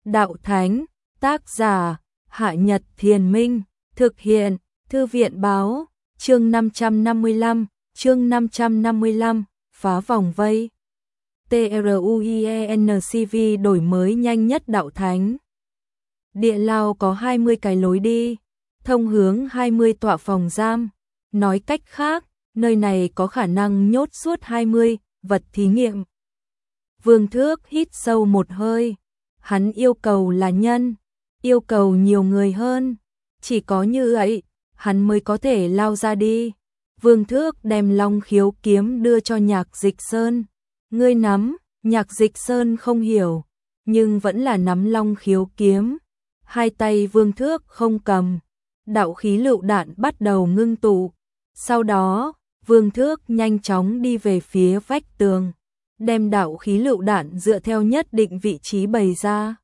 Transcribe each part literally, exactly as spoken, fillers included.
Đạo Thánh, tác giả, Hạ Nhật Thiền Minh, thực hiện, Thư viện báo, chương năm trăm năm mươi lăm, chương năm trăm năm mươi lăm, phá vòng vây. TRUIENCV đổi mới nhanh nhất Đạo Thánh. Địa lao có hai mươi cái lối đi, thông hướng hai mươi tọa phòng giam. Nói cách khác, nơi này có khả năng nhốt suốt hai mươi vật thí nghiệm. Vương Thước hít sâu một hơi. Hắn yêu cầu là nhân, yêu cầu nhiều người hơn. Chỉ có như vậy, hắn mới có thể lao ra đi. Vương Thước đem Long Khiếu kiếm đưa cho Nhạc Dịch Sơn. Ngươi nắm, Nhạc Dịch Sơn không hiểu, nhưng vẫn là nắm Long Khiếu kiếm. Hai tay Vương Thước không cầm, đạo khí lựu đạn bắt đầu ngưng tụ. Sau đó, Vương Thước nhanh chóng đi về phía vách tường, đem đạo khí lựu đạn dựa theo nhất định vị trí bày ra.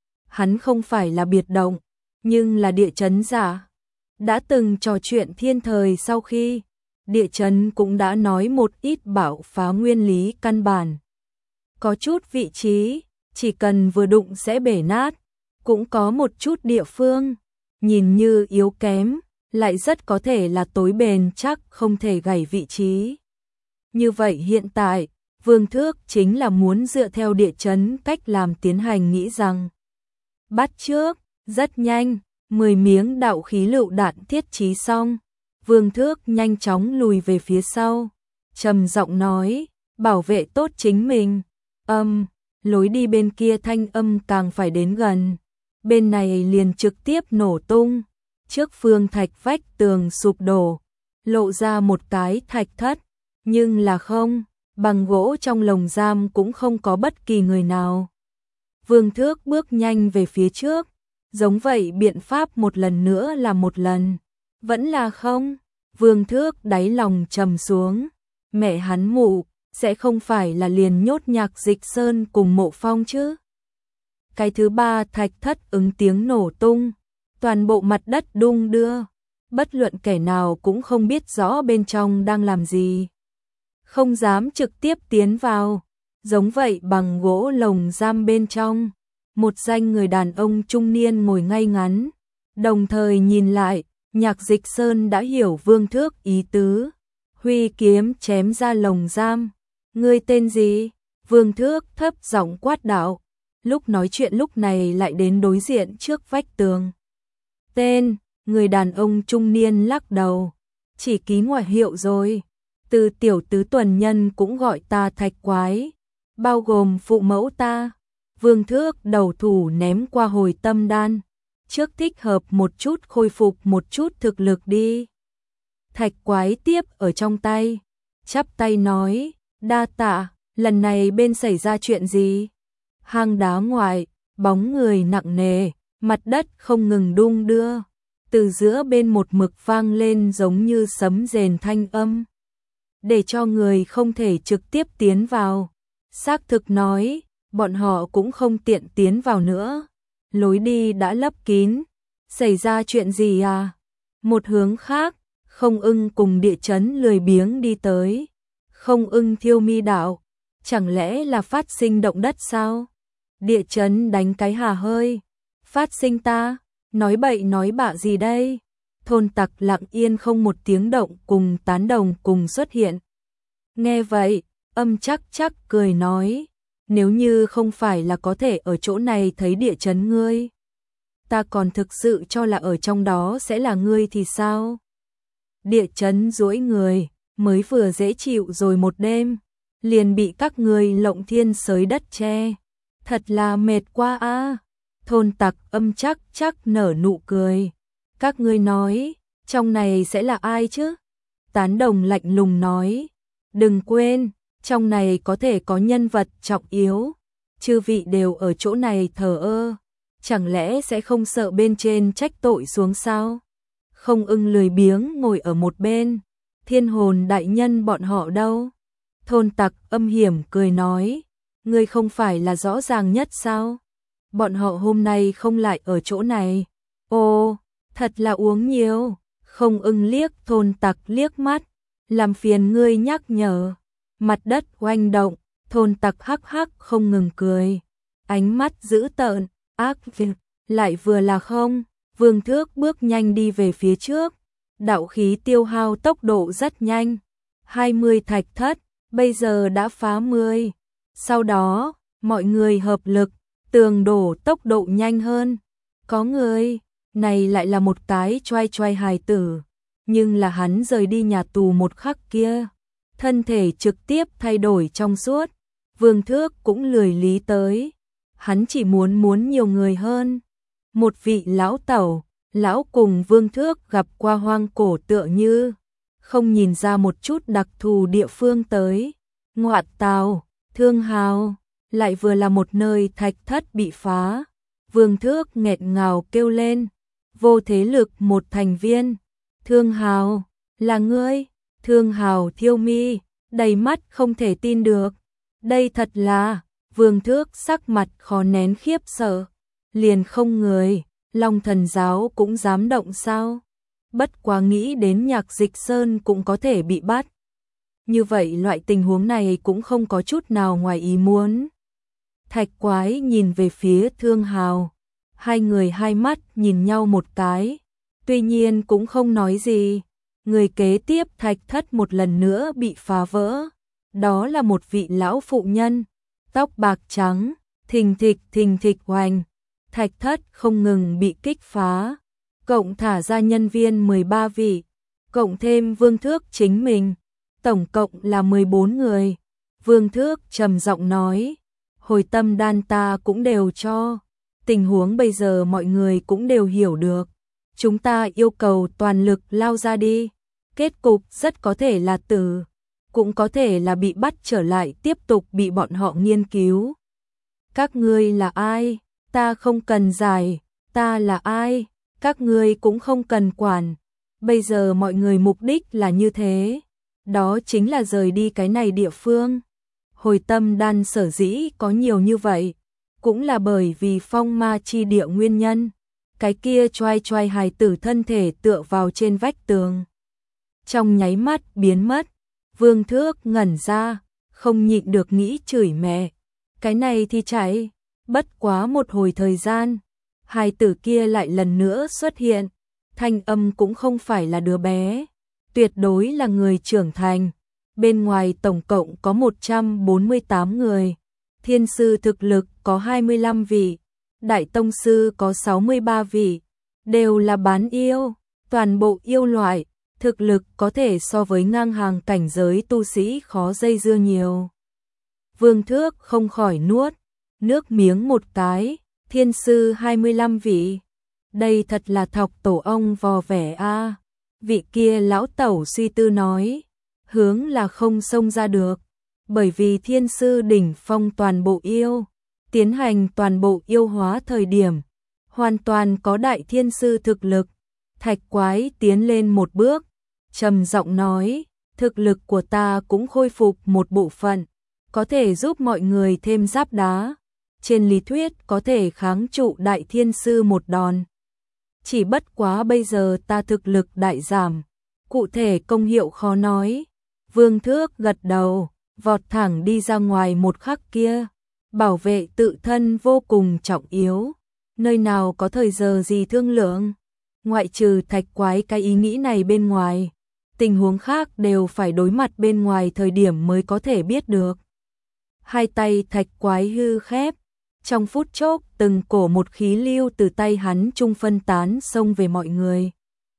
Hắn không phải là biệt động, nhưng là địa chấn giả. Đã từng trò chuyện thiên thời sau khi, địa chấn cũng đã nói một ít bạo phá nguyên lý căn bản. Có chút vị trí, chỉ cần vừa đụng sẽ bể nát, cũng có một chút địa phương, nhìn như yếu kém, lại rất có thể là tối bền chắc không thể gãy vị trí. Như vậy hiện tại, Vương Thước chính là muốn dựa theo địa chấn cách làm tiến hành nghĩ rằng. Bắt trước, rất nhanh, mười miếng đạo khí lựu đạn thiết trí xong. Vương Thước nhanh chóng lùi về phía sau, trầm giọng nói, bảo vệ tốt chính mình. Âm, lối đi bên kia thanh âm càng phải đến gần. Bên này liền trực tiếp nổ tung. Trước phương thạch vách tường sụp đổ, lộ ra một cái thạch thất, nhưng là không, bằng gỗ trong lồng giam cũng không có bất kỳ người nào. Vương Thước bước nhanh về phía trước, giống vậy biện pháp một lần nữa là một lần, vẫn là không. Vương Thước đáy lòng trầm xuống, mẹ hắn mụ, sẽ không phải là liền nhốt Nhạc Dịch Sơn cùng Mộ Phong chứ. Cái thứ ba thạch thất ứng tiếng nổ tung. Toàn bộ mặt đất đung đưa, bất luận kẻ nào cũng không biết rõ bên trong đang làm gì. Không dám trực tiếp tiến vào, giống vậy bằng gỗ lồng giam bên trong. Một danh người đàn ông trung niên ngồi ngay ngắn, đồng thời nhìn lại, Nhạc Dịch Sơn đã hiểu Vương Thước ý tứ. Huy kiếm chém ra lồng giam. Ngươi tên gì? Vương Thước thấp giọng quát đạo. Lúc nói chuyện lúc này lại đến đối diện trước vách tường. Tên, người đàn ông trung niên lắc đầu, chỉ ký ngoại hiệu rồi. Từ tiểu tứ tuần nhân cũng gọi ta Thạch Quái, bao gồm phụ mẫu ta. Vương Thước đầu thủ ném qua hồi tâm đan, trước thích hợp một chút khôi phục một chút thực lực đi. Thạch Quái tiếp ở trong tay, chắp tay nói, đa tạ, lần này bên xảy ra chuyện gì? Hang đá ngoại, bóng người nặng nề. Mặt đất không ngừng đung đưa, từ giữa bên một mực vang lên giống như sấm rền thanh âm, để cho người không thể trực tiếp tiến vào. Xác thực nói, bọn họ cũng không tiện tiến vào nữa, lối đi đã lấp kín. Xảy ra chuyện gì à? Một hướng khác, Không Ưng cùng địa chấn lười biếng đi tới. Không Ưng thiêu mi đạo, chẳng lẽ là phát sinh động đất sao? Địa chấn đánh cái hà hơi. Phát sinh ta, nói bậy nói bạ gì đây? Thôn Tặc lặng yên không một tiếng động cùng tán đồng cùng xuất hiện. Nghe vậy, Âm chắc chắc cười nói, nếu như không phải là có thể ở chỗ này thấy địa chấn ngươi, ta còn thực sự cho là ở trong đó sẽ là ngươi thì sao? Địa chấn duỗi người, mới vừa dễ chịu rồi một đêm, liền bị các ngươi lộng thiên xới đất che. Thật là mệt quá a. À. Thôn Tặc Âm chắc chắc nở nụ cười. Các ngươi nói, trong này sẽ là ai chứ? Tán đồng lạnh lùng nói, đừng quên, trong này có thể có nhân vật trọng yếu. Chư vị đều ở chỗ này thờ ơ, chẳng lẽ sẽ không sợ bên trên trách tội xuống sao? Không Ưng lười biếng ngồi ở một bên. Thiên hồn đại nhân bọn họ đâu? Thôn Tặc Âm hiểm cười nói, ngươi không phải là rõ ràng nhất sao? Bọn họ hôm nay không lại ở chỗ này. Ồ, thật là uống nhiều. Không Ưng liếc Thôn Tặc liếc mắt, làm phiền ngươi nhắc nhở. Mặt đất oanh động, Thôn Tặc hắc hắc không ngừng cười, ánh mắt dữ tợn, ác việc, lại vừa là không. Vương Thước bước nhanh đi về phía trước, đạo khí tiêu hao tốc độ rất nhanh. hai mươi thạch thất, bây giờ đã phá mười. Sau đó, mọi người hợp lực, tường đổ tốc độ nhanh hơn. Có người, này lại là một cái choai choai hài tử, nhưng là hắn rời đi nhà tù một khắc kia, thân thể trực tiếp thay đổi trong suốt. Vương Thước cũng lười lý tới, hắn chỉ muốn muốn nhiều người hơn. Một vị lão tẩu, lão cùng Vương Thước gặp qua hoang cổ tựa như không nhìn ra một chút đặc thù địa phương tới. Ngoại tào, Thương Hào, lại vừa là một nơi thạch thất bị phá. Vương Thước nghẹn ngào kêu lên, Vô Thế Lực một thành viên. Thương Hào, là ngươi? Thương Hào thiêu mi, đầy mắt không thể tin được. Đây thật là, Vương Thước sắc mặt khó nén khiếp sợ, liền không người, Long Thần giáo cũng dám động sao? Bất quá nghĩ đến Nhạc Dịch Sơn cũng có thể bị bắt. Như vậy loại tình huống này cũng không có chút nào ngoài ý muốn. Thạch Quái nhìn về phía Thương Hào, hai người hai mắt nhìn nhau một cái, tuy nhiên cũng không nói gì. Người kế tiếp thạch thất một lần nữa bị phá vỡ, đó là một vị lão phụ nhân, tóc bạc trắng, thình thịch thình thịch hoành. Thạch thất không ngừng bị kích phá, cộng thả ra nhân viên mười ba vị, cộng thêm Vương Thước chính mình, tổng cộng là mười bốn người. Vương Thước trầm giọng nói, hồi tâm đan ta cũng đều cho, tình huống bây giờ mọi người cũng đều hiểu được, chúng ta yêu cầu toàn lực lao ra đi, kết cục rất có thể là tử, cũng có thể là bị bắt trở lại tiếp tục bị bọn họ nghiên cứu. Các ngươi là ai? Ta không cần giải, ta là ai? Các ngươi cũng không cần quản. Bây giờ mọi người mục đích là như thế, đó chính là rời đi cái này địa phương. Hồi tâm đan sở dĩ có nhiều như vậy, cũng là bởi vì phong ma chi địa nguyên nhân. Cái kia choai choai hài tử thân thể tựa vào trên vách tường, trong nháy mắt biến mất. Vương Thước ngẩn ra, không nhịn được nghĩ chửi mẹ, cái này thì chạy. Bất quá một hồi thời gian, hài tử kia lại lần nữa xuất hiện, thanh âm cũng không phải là đứa bé, tuyệt đối là người trưởng thành. Bên ngoài tổng cộng có một trăm bốn mươi tám người, thiên sư thực lực có hai mươi lăm vị, đại tông sư có sáu mươi ba vị, đều là bán yêu, toàn bộ yêu loại, thực lực có thể so với ngang hàng cảnh giới tu sĩ khó dây dưa nhiều. Vương Thước không khỏi nuốt nước miếng một cái, thiên sư hai mươi lăm vị, đây thật là thọc tổ ông vò vẻ a. Vị kia lão tẩu suy tư nói, hướng là không xông ra được, bởi vì thiên sư đỉnh phong toàn bộ yêu, tiến hành toàn bộ yêu hóa thời điểm, hoàn toàn có đại thiên sư thực lực. Thạch Quái tiến lên một bước, trầm giọng nói, thực lực của ta cũng khôi phục một bộ phận, có thể giúp mọi người thêm giáp đá, trên lý thuyết có thể kháng trụ đại thiên sư một đòn. Chỉ bất quá bây giờ ta thực lực đại giảm, cụ thể công hiệu khó nói. Vương Thước gật đầu, vọt thẳng đi ra ngoài một khắc kia, bảo vệ tự thân vô cùng trọng yếu, nơi nào có thời giờ gì thương lượng. Ngoại trừ Thạch Quái cái ý nghĩ này bên ngoài, tình huống khác đều phải đối mặt bên ngoài thời điểm mới có thể biết được. Hai tay Thạch Quái hư khép, trong phút chốc từng cổ một khí lưu từ tay hắn trung phân tán xông về mọi người.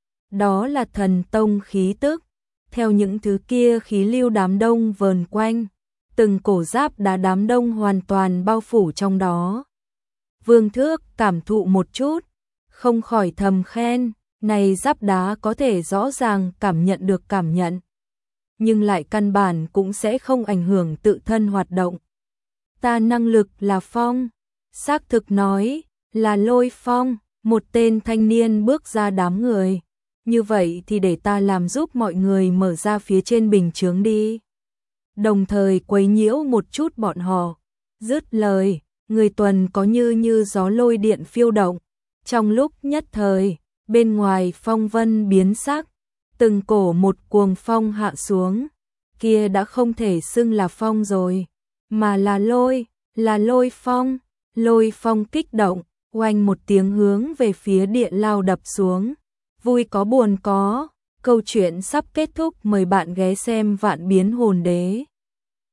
Đó là thần tông khí tức, theo những thứ kia khí lưu đám đông vờn quanh, từng cổ giáp đá đám đông hoàn toàn bao phủ trong đó. Vương Thước cảm thụ một chút, không khỏi thầm khen, này giáp đá có thể rõ ràng cảm nhận được cảm nhận, nhưng lại căn bản cũng sẽ không ảnh hưởng tự thân hoạt động. Ta năng lực là phong, xác thực nói, là lôi phong. Một tên thanh niên bước ra đám người, như vậy thì để ta làm giúp mọi người mở ra phía trên bình chướng đi, đồng thời quấy nhiễu một chút bọn họ. Dứt lời, người tuần có như như gió lôi điện phiêu động, trong lúc nhất thời, bên ngoài phong vân biến sắc, từng cổ một cuồng phong hạ xuống, kia đã không thể xưng là phong rồi, mà là lôi, là lôi phong. Lôi phong kích động, oanh một tiếng hướng về phía địa lao đập xuống. Vui có buồn có, câu chuyện sắp kết thúc, mời bạn ghé xem Vạn Biến Hồn Đế.